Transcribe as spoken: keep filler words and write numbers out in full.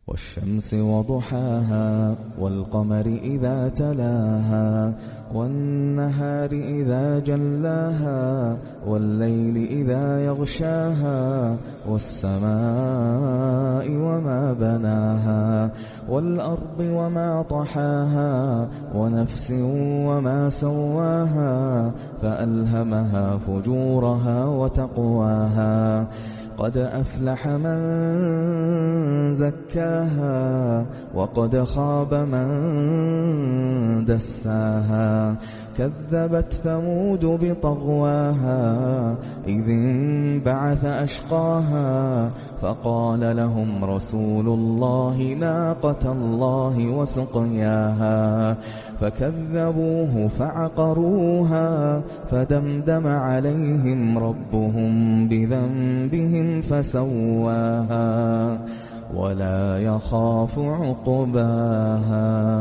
والشمس وضحاها والقمر إذا تلاها والنهار إذا جلاها والليل إذا يغشاها والسماء وما بناها والأرض وما طحاها ونفس وما سواها فألهمها فجورها وتقواها قد أفلح من زكاها وقد خاب من دساها كذبت ثمود بطغواها إذ انبعث أشقاها فقال لهم رسول الله ناقة الله وسقياها فكذبوه فعقروها فدمدم عليهم ربهم بذنبهم فسواها ولا يخاف عقباها.